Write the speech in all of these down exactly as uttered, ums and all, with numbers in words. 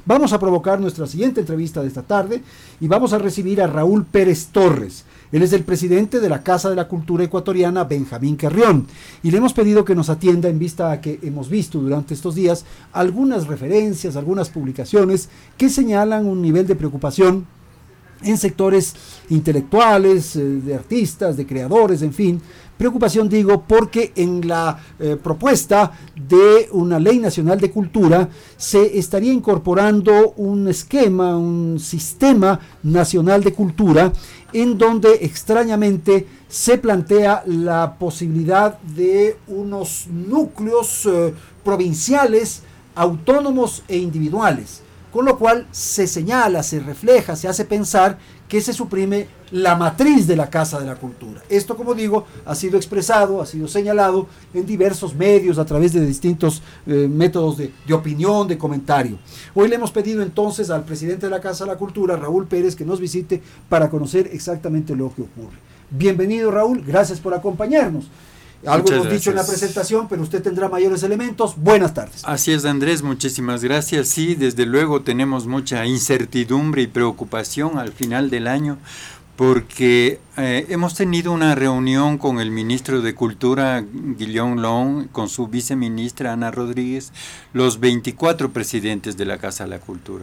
Vamos a provocar nuestra siguiente entrevista de esta tarde y vamos a recibir a Raúl Pérez Torres. Él es el presidente de la Casa de la Cultura Ecuatoriana, Benjamín Carrión, y le hemos pedido que nos atienda en vista a que hemos visto durante estos días algunas referencias, algunas publicaciones que señalan un nivel de preocupación en sectores intelectuales, eh, de artistas, de creadores, en fin. Preocupación, digo, porque en la eh, propuesta de una ley nacional de cultura se estaría incorporando un esquema, un sistema nacional de cultura, en donde extrañamente se plantea la posibilidad de unos núcleos eh, provinciales, autónomos e individuales, con lo cual se señala, se refleja, se hace pensar que se suprime la matriz de la Casa de la Cultura. Esto, como digo, ha sido expresado, ha sido señalado en diversos medios a través de distintos eh, métodos de, de opinión, de comentario. Hoy le hemos pedido entonces al presidente de la Casa de la Cultura, Raúl Pérez, que nos visite para conocer exactamente lo que ocurre. Bienvenido, Raúl, gracias por acompañarnos. Algo Muchas hemos gracias. dicho en la presentación, pero usted tendrá mayores elementos. Buenas tardes. Así es, Andrés, muchísimas gracias. Sí, desde luego tenemos mucha incertidumbre y preocupación al final del año, porque eh, hemos tenido una reunión con el ministro de Cultura, Guillaume Long, con su viceministra, Ana Rodríguez, los veinticuatro presidentes de la Casa de la Cultura.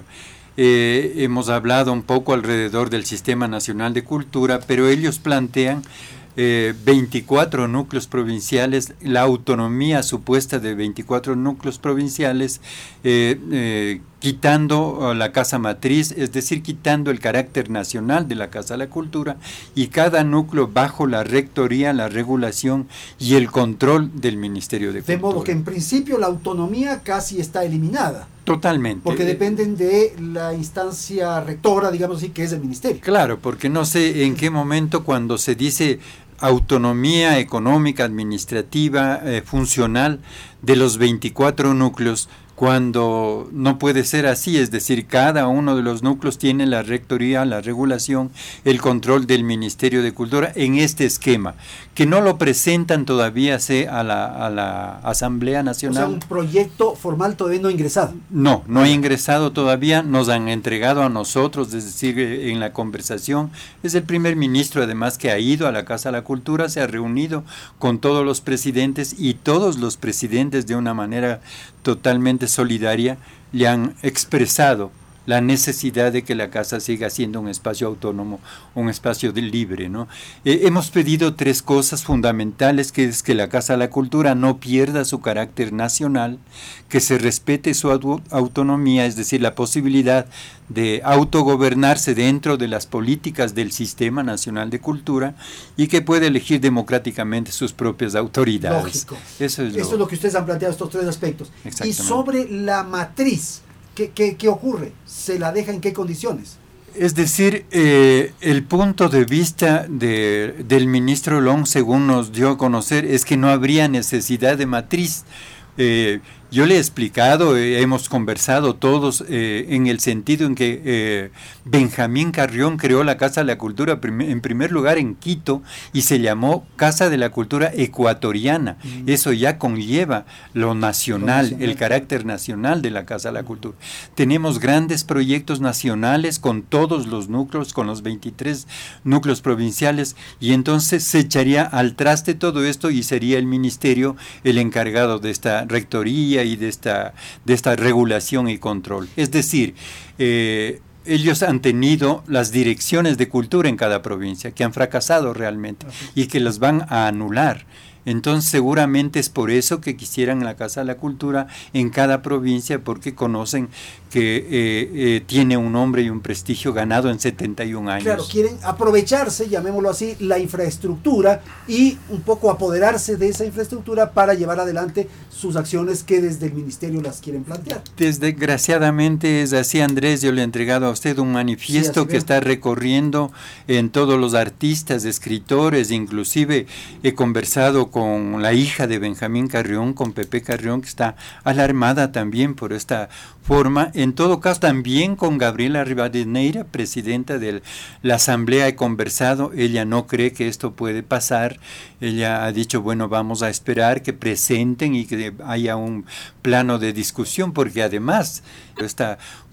Eh, hemos hablado un poco alrededor del Sistema Nacional de Cultura, pero ellos plantean Eh, veinticuatro núcleos provinciales, la autonomía supuesta de veinticuatro núcleos provinciales, eh, eh, quitando la casa matriz, es decir, quitando el carácter nacional de la Casa de la Cultura, y cada núcleo bajo la rectoría, la regulación y el control del Ministerio de Cultura. De modo que en principio la autonomía casi está eliminada. Totalmente. Porque dependen de la instancia rectora, digamos así, que es el ministerio. Claro, porque no sé en qué momento cuando se dice autonomía económica, administrativa, eh, funcional de los veinticuatro núcleos, cuando no puede ser así, es decir, cada uno de los núcleos tiene la rectoría, la regulación, el control del Ministerio de Cultura en este esquema, que no lo presentan todavía sé, a, la, a la Asamblea Nacional. O sea, un proyecto formal todavía no ingresado. No, no ha ingresado todavía, nos han entregado a nosotros, es decir, en la conversación. Es el primer ministro además que ha ido a la Casa de la Cultura, se ha reunido con todos los presidentes y todos los presidentes de una manera totalmente solidaria le han expresado la necesidad de que la casa siga siendo un espacio autónomo, un espacio de libre, ¿no? Eh, hemos pedido tres cosas fundamentales, que es que la Casa de la Cultura no pierda su carácter nacional, que se respete su au- autonomía, es decir, la posibilidad de autogobernarse dentro de las políticas del Sistema Nacional de Cultura y que pueda elegir democráticamente sus propias autoridades. Lógico. Eso es, Esto lo... es lo que ustedes han planteado, estos tres aspectos. Y Exactamente. sobre la matriz, ¿qué, qué, qué ocurre? ¿Se la deja en qué condiciones? Es decir, eh, el punto de vista de, del ministro Long, según nos dio a conocer, es que no habría necesidad de matriz. Eh, yo le he explicado, eh, hemos conversado todos eh, en el sentido en que eh, Benjamín Carrión creó la Casa de la Cultura prim- en primer lugar en Quito y se llamó Casa de la Cultura Ecuatoriana. Mm. Eso ya conlleva lo nacional, lo nacional, el carácter nacional de la Casa de la Cultura. Tenemos grandes proyectos nacionales con todos los núcleos, con los veintitrés núcleos provinciales, y entonces se echaría al traste todo esto y sería el ministerio el encargado de esta rectoría y de esta, de esta regulación y control. Es decir, eh, ellos han tenido las direcciones de cultura en cada provincia, que han fracasado realmente y que las van a anular. Entonces seguramente es por eso que quisieran la Casa de la Cultura en cada provincia, porque conocen que eh, eh, tiene un nombre y un prestigio ganado en setenta y un años. Claro, quieren aprovecharse, llamémoslo así, la infraestructura y un poco apoderarse de esa infraestructura para llevar adelante sus acciones que desde el ministerio las quieren plantear. Desgraciadamente es así, Andrés. Yo le he entregado a usted un manifiesto sí, que está recorriendo en todos los artistas, escritores, inclusive he conversado con la hija de Benjamín Carrión, con Pepe Carrión, que está alarmada también por esta forma. En todo caso, también con Gabriela Rivadeneira, presidenta de la Asamblea, he conversado. Ella no cree que esto puede pasar. Ella ha dicho, bueno, vamos a esperar que presenten y que haya un plano de discusión, porque además esta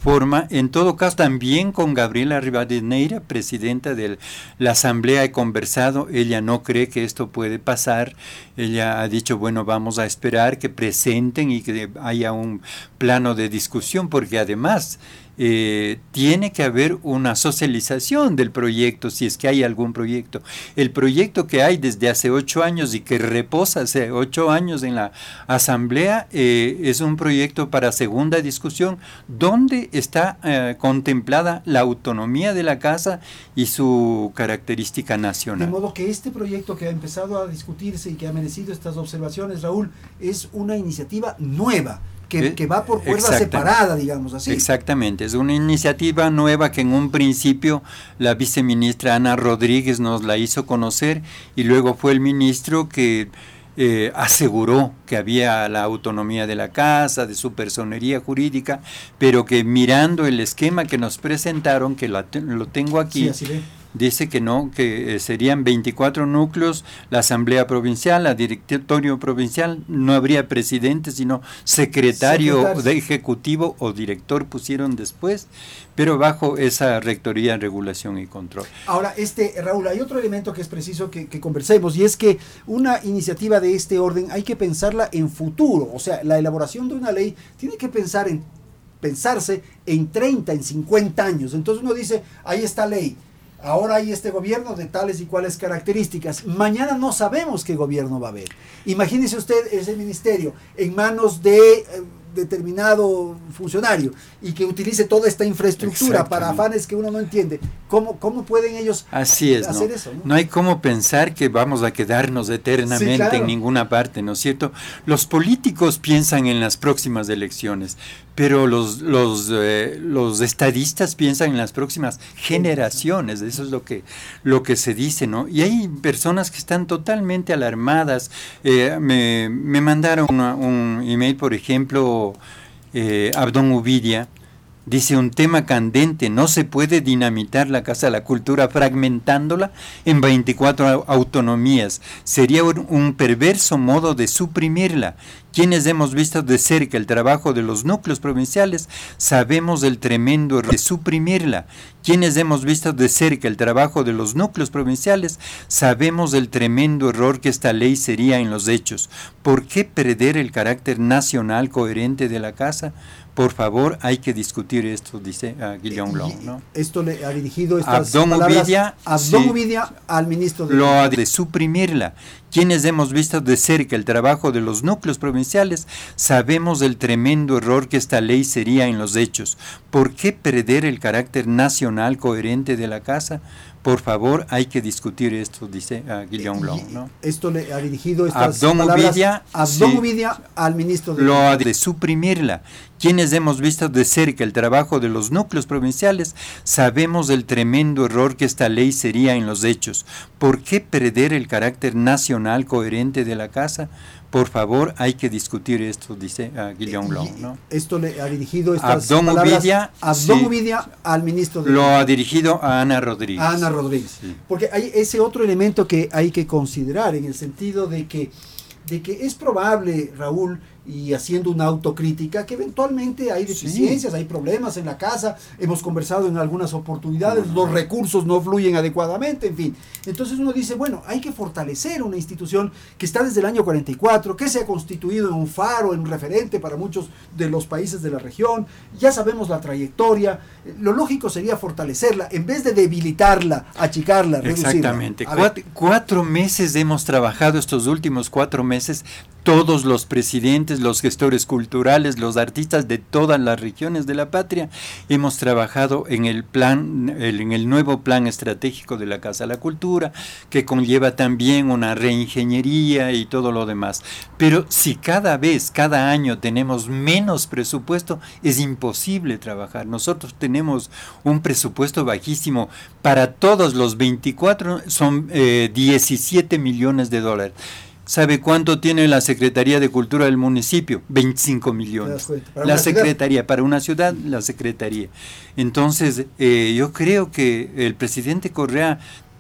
forma. En todo caso, también con Gabriela Rivadeneira, presidenta de la Asamblea, he conversado. Ella no cree que esto puede pasar. Ella ha dicho, bueno, vamos a esperar que presenten y que haya un plano de discusión, porque además eh, tiene que haber una socialización del proyecto, si es que hay algún proyecto. El proyecto que hay desde hace ocho años y que reposa hace ocho años en la Asamblea eh, es un proyecto para segunda discusión, donde está eh, contemplada la autonomía de la casa y su característica nacional. De modo que este proyecto que ha empezado a discutirse y que ha merecido estas observaciones, Raúl, es una iniciativa nueva, que, que va por cuerda separada, digamos así. Exactamente, es una iniciativa nueva que en un principio la viceministra Ana Rodríguez nos la hizo conocer y luego fue el ministro que eh, aseguró que había la autonomía de la casa, de su personería jurídica, pero que mirando el esquema que nos presentaron, que la, lo tengo aquí, sí, así ve. Dice que no, que eh, serían veinticuatro núcleos, la Asamblea Provincial, la Directorio Provincial, no habría presidente, sino secretario Secretarios. de Ejecutivo o director pusieron después, pero bajo esa Rectoría, Regulación y Control. Ahora, este Raúl, hay otro elemento que es preciso que, que conversemos, y es que una iniciativa de este orden hay que pensarla en futuro, o sea, la elaboración de una ley tiene que pensar en, pensarse en treinta, en cincuenta años. Entonces uno dice, ahí está ley, ahora hay este gobierno de tales y cuales características. Mañana no sabemos qué gobierno va a haber. Imagínese usted ese ministerio en manos de eh, determinado funcionario y que utilice toda esta infraestructura para afanes que uno no entiende. ¿Cómo, cómo pueden ellos Así es, hacer ¿no? eso? ¿no? No hay cómo pensar que vamos a quedarnos eternamente sí, claro. en ninguna parte, ¿no es cierto? Los políticos piensan en las próximas elecciones, pero los, los, eh, los estadistas piensan en las próximas generaciones. Eso es lo que, lo que se dice, ¿no? Y hay personas que están totalmente alarmadas. Eh, me, me mandaron una, un email, por ejemplo, eh, Abdón Uvidia, dice: un tema candente, no se puede dinamitar la Casa de la Cultura fragmentándola en veinticuatro autonomías, sería un, un perverso modo de suprimirla. Quienes hemos visto de cerca el trabajo de los núcleos provinciales, sabemos del tremendo error de suprimirla. Quienes hemos visto de cerca el trabajo de los núcleos provinciales, sabemos del tremendo error que esta ley sería en los hechos. ¿Por qué perder el carácter nacional coherente de la casa? Por favor, hay que discutir esto, dice uh, Guillaume Long, ¿no? Esto le ha dirigido estas Abdón palabras Uvidia, Abdón sí, Uvidia al ministro de... Lo ha de suprimirla. Quienes hemos visto de cerca el trabajo de los núcleos provinciales, sabemos del tremendo error que esta ley sería en los hechos. ¿Por qué perder el carácter nacional coherente de la casa? Por favor, hay que discutir esto, dice uh, Guillaume Long, ¿no? Esto le ha dirigido estas Abdón palabras Uvidia, Abdón sí, Uvidia al ministro de... Lo ha de suprimirla. Quienes hemos visto de cerca el trabajo de los núcleos provinciales, sabemos del tremendo error que esta ley sería en los hechos. ¿Por qué perder el carácter nacional coherente de la casa? Por favor, hay que discutir esto, dice uh, Guillaume Long, ¿no? Esto le ha dirigido estas Abdón palabras Uvidia, Abdón sí, Uvidia al ministro de... Lo ha dirigido a Ana Rodríguez. A Ana Rodríguez. Sí. Porque hay ese otro elemento que hay que considerar, en el sentido de que, de que es probable, Raúl, y haciendo una autocrítica, que eventualmente hay deficiencias, sí, hay problemas en la casa, hemos conversado en algunas oportunidades, uh-huh. los recursos no fluyen adecuadamente, en fin. Entonces uno dice, bueno, hay que fortalecer una institución que está desde el año cuarenta y cuatro, que se ha constituido en un faro, en un referente para muchos de los países de la región, ya sabemos la trayectoria, lo lógico sería fortalecerla, en vez de debilitarla, achicarla, reducirla. Exactamente, cuatro, cuatro meses hemos trabajado, estos últimos cuatro meses, todos los presidentes, los gestores culturales, los artistas de todas las regiones de la patria, hemos trabajado en el plan, el, en el nuevo plan estratégico de la Casa de la Cultura, que conlleva también una reingeniería y todo lo demás. Pero si cada vez, cada año tenemos menos presupuesto, es imposible trabajar. Nosotros tenemos un presupuesto bajísimo. Para todos los veinticuatro son eh, diecisiete millones de dólares. ¿Sabe cuánto tiene la Secretaría de Cultura del municipio? veinticinco millones. La Secretaría, para una ciudad, la Secretaría. Entonces, eh, yo creo que el presidente Correa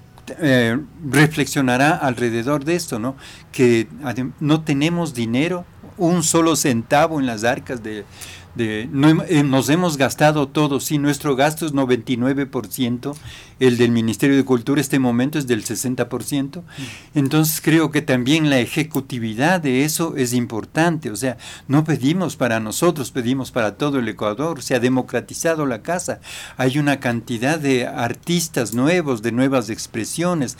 eh, reflexionará alrededor de esto, ¿no? Que no tenemos dinero, un solo centavo en las arcas de, de no, eh, nos hemos gastado todo, sí, nuestro gasto es noventa y nueve por ciento, el del Ministerio de Cultura este momento es del sesenta por ciento, entonces creo que también la ejecutividad de eso es importante, o sea, no pedimos para nosotros, pedimos para todo el Ecuador, se ha democratizado la casa, hay una cantidad de artistas nuevos, de nuevas expresiones,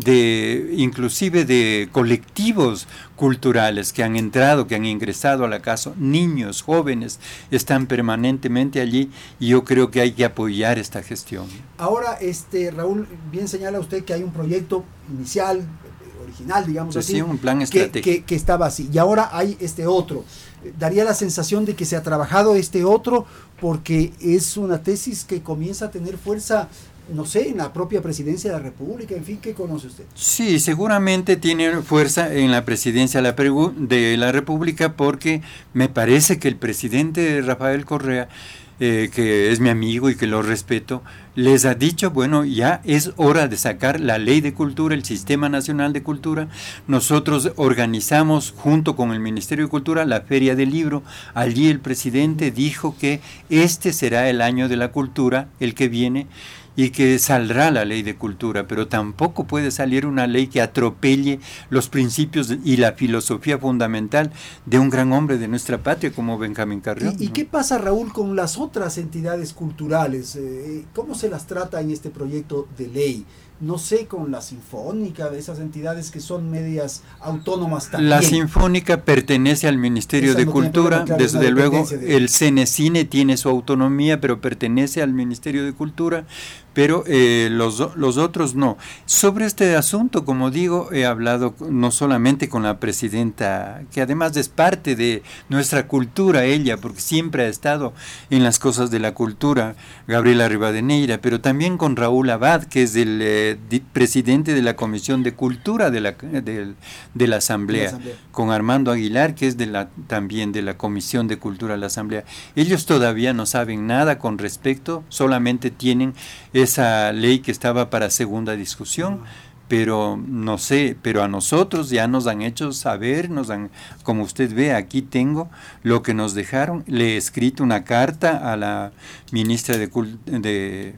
de inclusive de colectivos culturales que han entrado, que han ingresado a la casa, niños, jóvenes, están permanentemente allí y yo creo que hay que apoyar esta gestión. Ahora, este Raúl, bien señala usted que hay un proyecto inicial, original, digamos sí, así, sí, un plan que, estratégico. Que, que estaba así, y ahora hay este otro. Daría la sensación de que se ha trabajado este otro porque es una tesis que comienza a tener fuerza, no sé, en la propia presidencia de la República, en fin, ¿qué conoce usted? Sí, seguramente tiene fuerza en la presidencia de la, de la República porque me parece que el presidente Rafael Correa, eh, que es mi amigo y que lo respeto, les ha dicho, bueno, ya es hora de sacar la ley de cultura, el Sistema Nacional de Cultura. Nosotros organizamos junto con el Ministerio de Cultura la Feria del Libro. Allí el presidente dijo que este será el año de la cultura, el que viene, y que saldrá la ley de cultura, pero tampoco puede salir una ley que atropelle los principios y la filosofía fundamental de un gran hombre de nuestra patria como Benjamín Carrión. ¿Y, y ¿no? qué pasa, Raúl, con las otras entidades culturales? Eh, ¿Cómo se las trata en este proyecto de ley? No sé, con la Sinfónica, de esas entidades que son medias autónomas también. La Sinfónica pertenece al Ministerio Esa de no Cultura, problema, claro, desde luego de... el Cenecine tiene su autonomía, pero pertenece al Ministerio de Cultura, pero eh, los, los otros no. Sobre este asunto, como digo, he hablado no solamente con la presidenta, que además es parte de nuestra cultura ella, porque siempre ha estado en las cosas de la cultura, Gabriela Rivadeneira, pero también con Raúl Abad, que es el eh, di, presidente de la Comisión de Cultura de la, de, de la Asamblea, de la Asamblea, con Armando Aguilar, que es de la, también de la Comisión de Cultura de la Asamblea. Ellos todavía no saben nada con respecto, solamente tienen esa ley que estaba para segunda discusión, pero no sé, pero a nosotros ya nos han hecho saber, nos han, como usted ve, aquí tengo lo que nos dejaron, le he escrito una carta a la ministra de, de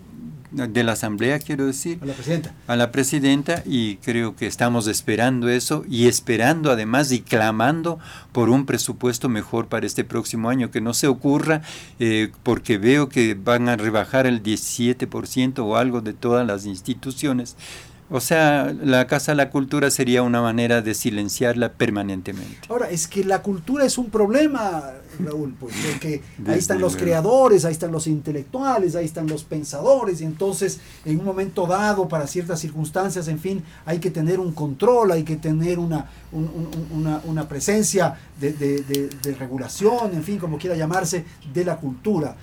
de la Asamblea, quiero decir, a la presidenta, a la presidenta, y creo que estamos esperando eso, y esperando además y clamando por un presupuesto mejor para este próximo año, que no se ocurra, eh, porque veo que van a rebajar el diecisiete por ciento o algo de todas las instituciones. O sea, la Casa de la Cultura sería una manera de silenciarla permanentemente. Ahora, es que la cultura es un problema, Raúl, pues, porque ahí están los creadores, ahí están los intelectuales, ahí están los pensadores, y entonces en un momento dado, para ciertas circunstancias, en fin, hay que tener un control, hay que tener una, un, un, una, una presencia de, de, de, de regulación, en fin, como quiera llamarse, de la cultura.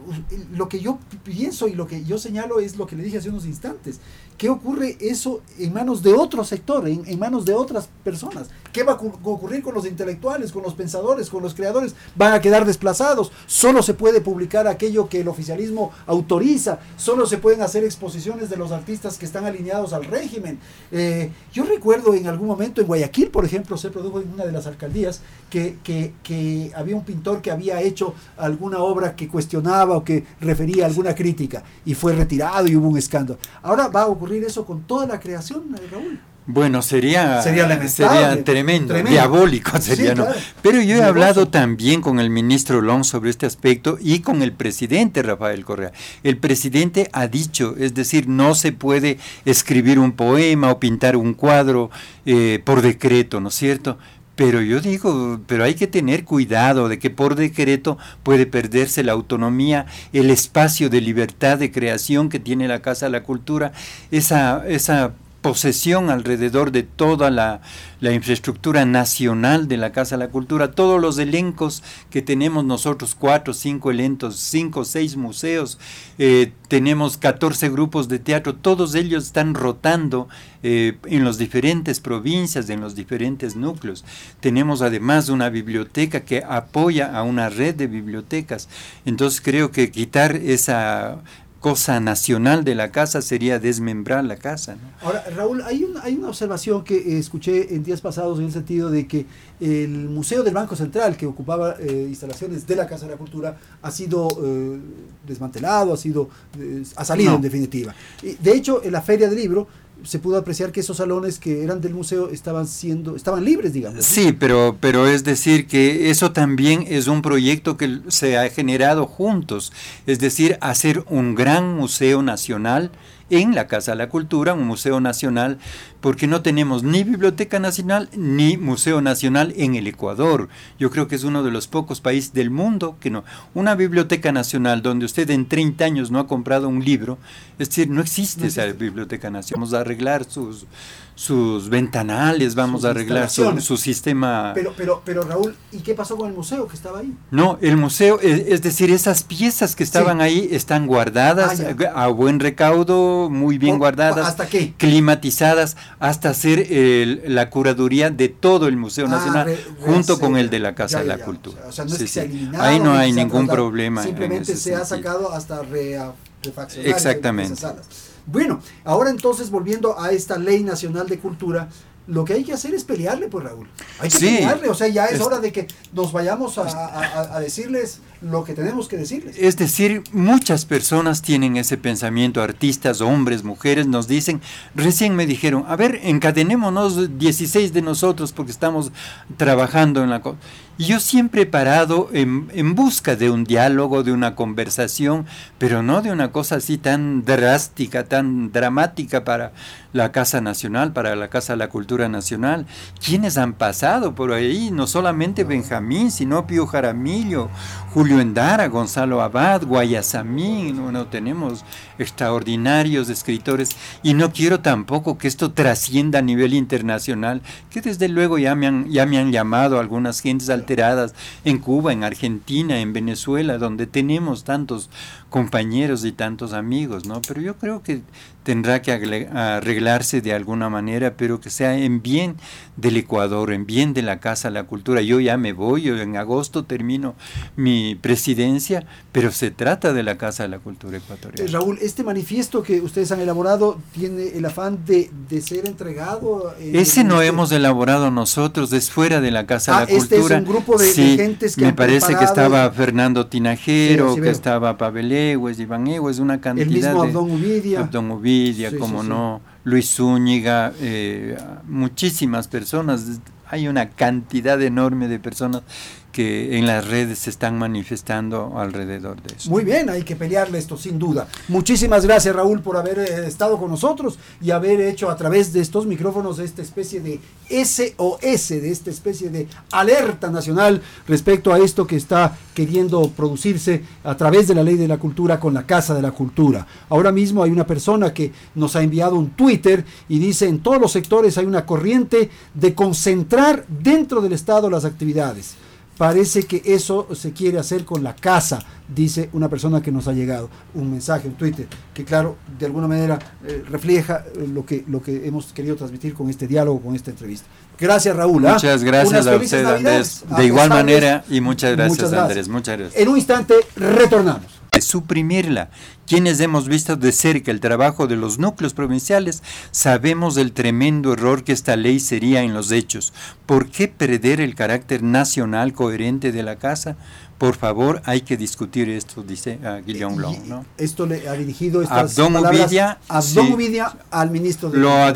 Lo que yo pienso y lo que yo señalo es lo que le dije hace unos instantes. ¿Qué ocurre eso en manos de otro sector, en, en manos de otras personas? ¿Qué va a ocurrir con los intelectuales, con los pensadores, con los creadores? Van a quedar desplazados. Solo se puede publicar aquello que el oficialismo autoriza. Solo se pueden hacer exposiciones de los artistas que están alineados al régimen. Eh, yo recuerdo en algún momento en Guayaquil, por ejemplo, se produjo en una de las alcaldías que, que, que había un pintor que había hecho alguna obra que cuestionaba o que refería alguna crítica y fue retirado y hubo un escándalo. Ahora va a ocurrir eso con toda la creación, Raúl. Bueno, sería, sería, sería tremendo, tremendo, diabólico sería, sí, ¿no? Claro. Pero yo he Diaboso. hablado también con el ministro Long sobre este aspecto y con el presidente Rafael Correa. El presidente ha dicho, es decir, no se puede escribir un poema o pintar un cuadro eh, por decreto, ¿no es cierto? Pero yo digo, pero hay que tener cuidado de que por decreto puede perderse la autonomía, el espacio de libertad de creación que tiene la Casa de la Cultura, esa, esa posesión alrededor de toda la, la infraestructura nacional de la Casa de la Cultura, todos los elencos que tenemos nosotros, cuatro, cinco elencos, cinco, seis museos, eh, tenemos catorce grupos de teatro, todos ellos están rotando eh, en las diferentes provincias, en los diferentes núcleos. Tenemos además una biblioteca que apoya a una red de bibliotecas. Entonces creo que quitar esa cosa nacional de la casa sería desmembrar la casa, ¿no? Ahora, Raúl, hay una, hay una observación que eh, escuché en días pasados en el sentido de que el Museo del Banco Central, que ocupaba eh, instalaciones de la Casa de la Cultura, ha sido eh, desmantelado, ha sido eh, ha salido no. en definitiva. Y, de hecho, en la Feria del Libro se pudo apreciar que esos salones que eran del museo estaban siendo estaban libres, digamos. Sí, pero pero es decir que eso también es un proyecto que se ha generado juntos, es decir, hacer un gran museo nacional en la Casa de la Cultura, un museo nacional, porque no tenemos ni Biblioteca Nacional ni Museo Nacional en el Ecuador. Yo creo que es uno de los pocos países del mundo que no. Una Biblioteca Nacional donde usted en treinta años no ha comprado un libro, es decir, no existe no esa existe. Biblioteca Nacional. Vamos a arreglar sus, sus ventanales, vamos sus a arreglar su, su sistema. Pero, pero, pero Raúl, ¿y qué pasó con el museo que estaba ahí? No, el museo, es, es decir, esas piezas que estaban sí. ahí están guardadas ah, a buen recaudo, muy bien guardadas. ¿Hasta qué? Climatizadas, hasta hacer el, la curaduría de todo el Museo ah, Nacional, re, junto re, con el de la Casa ya, de la ya, Cultura. O sea, no es sí, que sí. se ha eliminado, ahí no hay ningún problema. Simplemente se sentido. ha sacado hasta re, refaccionar Exactamente. esas salas. Bueno, ahora entonces volviendo a esta Ley Nacional de Cultura, lo que hay que hacer es pelearle, pues Raúl. Hay que sí, pelearle, o sea, ya es este, hora de que nos vayamos a, a, a decirles lo que tenemos que decirles. Es decir, muchas personas tienen ese pensamiento, artistas, hombres, mujeres, nos dicen, recién me dijeron, a ver, encadenémonos dieciséis de nosotros porque estamos trabajando en la cosa. Y yo siempre he parado en, en busca de un diálogo, de una conversación, pero no de una cosa así tan drástica, tan dramática para la Casa Nacional, para la Casa de la Cultura Nacional. ¿Quiénes han pasado por ahí? No solamente Benjamín, sino Pío Jaramillo, Julio Endara, Gonzalo Abad, Guayasamín. Bueno, tenemos extraordinarios escritores y no quiero tampoco que esto trascienda a nivel internacional, que desde luego ya me han, ya me han llamado algunas gentes alteradas en Cuba, en Argentina, en Venezuela, donde tenemos tantos compañeros y tantos amigos, ¿no? Pero yo creo que tendrá que arreglarse de alguna manera, pero que sea en bien del Ecuador, en bien de la Casa de la Cultura. Yo ya me voy, yo en agosto termino mi presidencia, pero se trata de la Casa de la Cultura ecuatoriana. Eh, Raúl, este manifiesto que ustedes han elaborado tiene el afán de, de ser entregado. En Ese no este... hemos elaborado nosotros, es fuera de la Casa ah, de la Cultura. Este es un grupo de, sí, de gentes que me han parece preparado... que estaba Fernando Tinajero, sí, sí, que estaba Pavel Egues, Iván Egues, una cantidad el mismo de... Abdón Uvidia. Abdón Uvidia, sí, como sí, no, sí. Luis Zúñiga, eh, muchísimas personas, hay una cantidad enorme de personas que en las redes se están manifestando alrededor de eso. Muy bien, hay que pelearle esto sin duda. Muchísimas gracias, Raúl, por haber eh, estado con nosotros y haber hecho a través de estos micrófonos esta especie de S O S, de esta especie de alerta nacional respecto a esto que está queriendo producirse a través de la Ley de la Cultura con la Casa de la Cultura. Ahora mismo hay una persona que nos ha enviado un Twitter y dice: en todos los sectores hay una corriente de concentrar dentro del Estado las actividades. Parece que eso se quiere hacer con la casa, dice una persona que nos ha llegado, un mensaje, un Twitter, que claro, de alguna manera eh, refleja eh, lo que lo que hemos querido transmitir con este diálogo, con esta entrevista. Gracias, Raúl. Muchas ¿eh? gracias a usted, Andrés. De igual manera, y muchas gracias, muchas gracias, Andrés. Muchas gracias. En un instante retornamos. Suprimirla. Quienes hemos visto de cerca el trabajo de los núcleos provinciales, sabemos del tremendo error que esta ley sería en los hechos. ¿Por qué perder el carácter nacional coherente de la casa? Por favor, hay que discutir esto, dice uh, Guillaume Long, ¿no? Esto le ha dirigido estas Abdón palabras Uvidia, Abdón sí, Uvidia al ministro de lo